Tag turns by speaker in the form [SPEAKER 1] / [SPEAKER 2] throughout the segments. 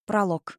[SPEAKER 1] Пролог.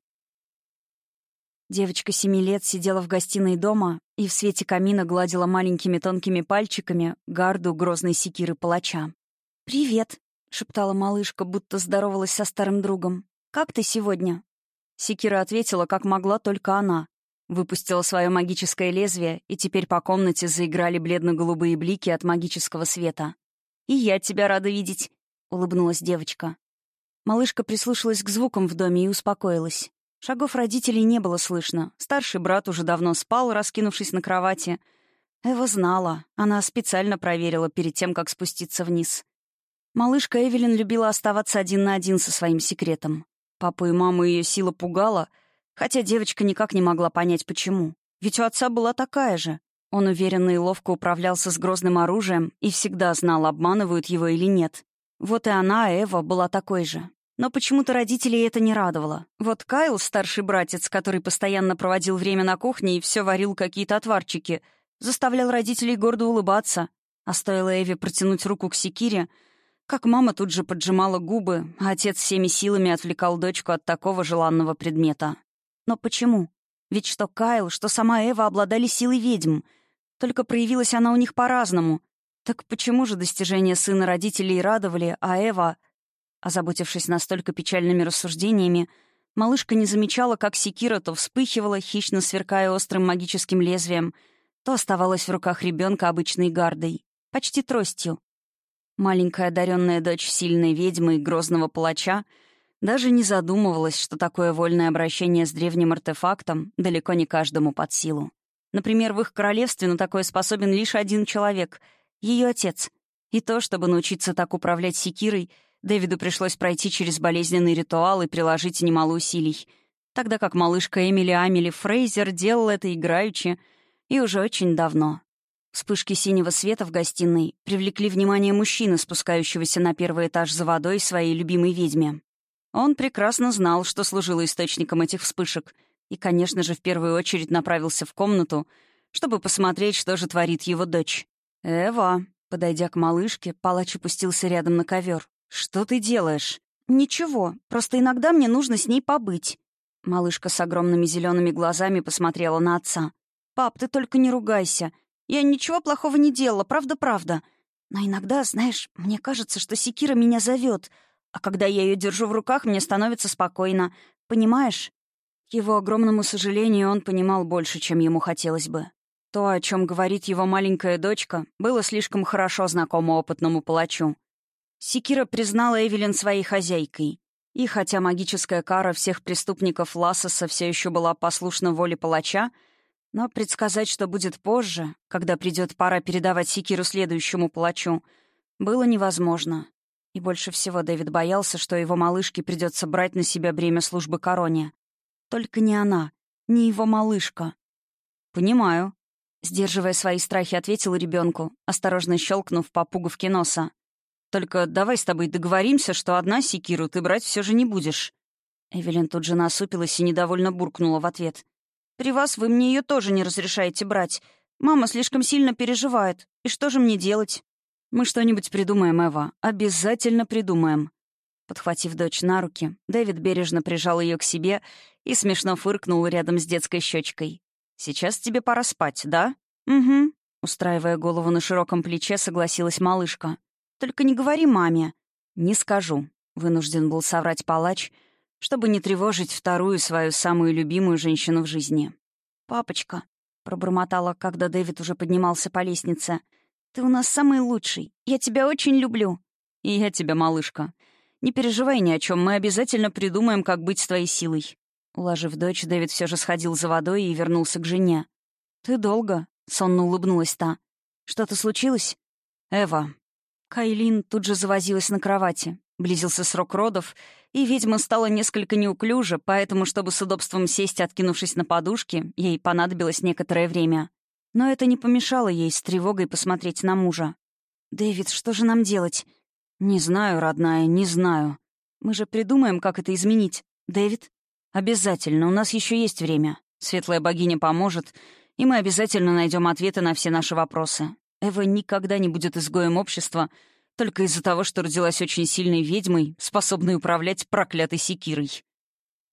[SPEAKER 1] Девочка 7 лет сидела в гостиной дома и в свете камина гладила маленькими тонкими пальчиками гарду грозной секиры палача. «Привет», — шептала малышка, будто здоровалась со старым другом. «Как ты сегодня?» Секира ответила, как могла только она. Выпустила свое магическое лезвие, и теперь по комнате заиграли бледно-голубые блики от магического света. «И я тебя рада видеть», — улыбнулась девочка. Малышка прислушалась к звукам в доме и успокоилась. Шагов родителей не было слышно. Старший брат уже давно спал, раскинувшись на кровати. Эва знала. Она специально проверила перед тем, как спуститься вниз. Малышка Эвелин любила оставаться один на один со своим секретом. Папу и маму ее сила пугала, хотя девочка никак не могла понять, почему. Ведь у отца была такая же. Он уверенно и ловко управлялся с грозным оружием и всегда знал, обманывают его или нет. Вот и она, Эва, была такой же. Но почему-то родителей это не радовало. Вот Кайл, старший братец, который постоянно проводил время на кухне и все варил какие-то отварчики, заставлял родителей гордо улыбаться. А стоило Эве протянуть руку к секире, как мама тут же поджимала губы, а отец всеми силами отвлекал дочку от такого желанного предмета. Но почему? Ведь что Кайл, что сама Эва обладали силой ведьм. Только проявилась она у них по-разному. Так почему же достижения сына родителей радовали, а Эва... Озаботившись настолько печальными рассуждениями, малышка не замечала, как секира то вспыхивала, хищно сверкая острым магическим лезвием, то оставалась в руках ребенка обычной гардой, почти тростью. Маленькая одаренная дочь сильной ведьмы и грозного палача даже не задумывалась, что такое вольное обращение с древним артефактом далеко не каждому под силу. Например, в их королевстве на такое способен лишь один человек — ее отец. И то, чтобы научиться так управлять секирой, Дэвиду пришлось пройти через болезненный ритуал и приложить немало усилий, тогда как малышка Эмили Амели Фрейзер делала это играючи и уже очень давно. Вспышки синего света в гостиной привлекли внимание мужчины, спускающегося на первый этаж за водой своей любимой ведьме. Он прекрасно знал, что служило источником этих вспышек, и, конечно же, в первую очередь направился в комнату, чтобы посмотреть, что же творит его дочь. «Эва», подойдя к малышке, палач опустился рядом на ковер. «Что ты делаешь?» «Ничего, просто иногда мне нужно с ней побыть». Малышка с огромными зелеными глазами посмотрела на отца. «Пап, ты только не ругайся. Я ничего плохого не делала, правда-правда. Но иногда, знаешь, мне кажется, что секира меня зовет, а когда я ее держу в руках, мне становится спокойно. Понимаешь?» К его огромному сожалению, он понимал больше, чем ему хотелось бы. То, о чем говорит его маленькая дочка, было слишком хорошо знакомо опытному палачу. Секира признала Эвелин своей хозяйкой. И хотя магическая кара всех преступников Лассоса все еще была послушна воле палача, но предсказать, что будет позже, когда придет пора передавать секиру следующему палачу, было невозможно. И больше всего Дэвид боялся, что его малышке придется брать на себя бремя службы короне. Только не она, не его малышка. «Понимаю», — сдерживая свои страхи, ответил ребенку, осторожно щелкнув по пуговке носа. «Только давай с тобой договоримся, что одна секиру ты брать все же не будешь». Эвелин тут же насупилась и недовольно буркнула в ответ. «При вас вы мне ее тоже не разрешаете брать. Мама слишком сильно переживает. И что же мне делать?» «Мы что-нибудь придумаем, Эва. Обязательно придумаем». Подхватив дочь на руки, Дэвид бережно прижал ее к себе и смешно фыркнул рядом с детской щечкой. «Сейчас тебе пора спать, да?» «Угу», — устраивая голову на широком плече, согласилась малышка. «Только не говори маме». «Не скажу», — вынужден был соврать палач, чтобы не тревожить вторую свою самую любимую женщину в жизни. «Папочка», — пробормотала, когда Дэвид уже поднимался по лестнице, — «ты у нас самый лучший. Я тебя очень люблю». «И я тебя, малышка. Не переживай ни о чем, мы обязательно придумаем, как быть с твоей силой». Уложив дочь, Дэвид все же сходил за водой и вернулся к жене. «Ты долго?» — сонно улыбнулась та. «Что-то случилось?» «Эва». Кайлин тут же завозилась на кровати. Близился срок родов, и ведьма стала несколько неуклюжа, поэтому, чтобы с удобством сесть, откинувшись на подушке, ей понадобилось некоторое время. Но это не помешало ей с тревогой посмотреть на мужа. «Дэвид, что же нам делать?» «Не знаю, родная, не знаю. Мы же придумаем, как это изменить. Дэвид?» «Обязательно, у нас еще есть время. Светлая богиня поможет, и мы обязательно найдем ответы на все наши вопросы. Эва никогда не будет изгоем общества только из-за того, что родилась очень сильной ведьмой, способной управлять проклятой секирой».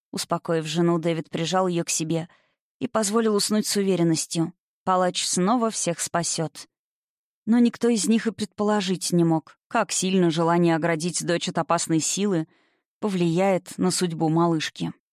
[SPEAKER 1] Успокоив жену, Дэвид прижал ее к себе и позволил уснуть с уверенностью. Палач снова всех спасет. Но никто из них и предположить не мог, как сильно желание оградить дочь от опасной силы повлияет на судьбу малышки.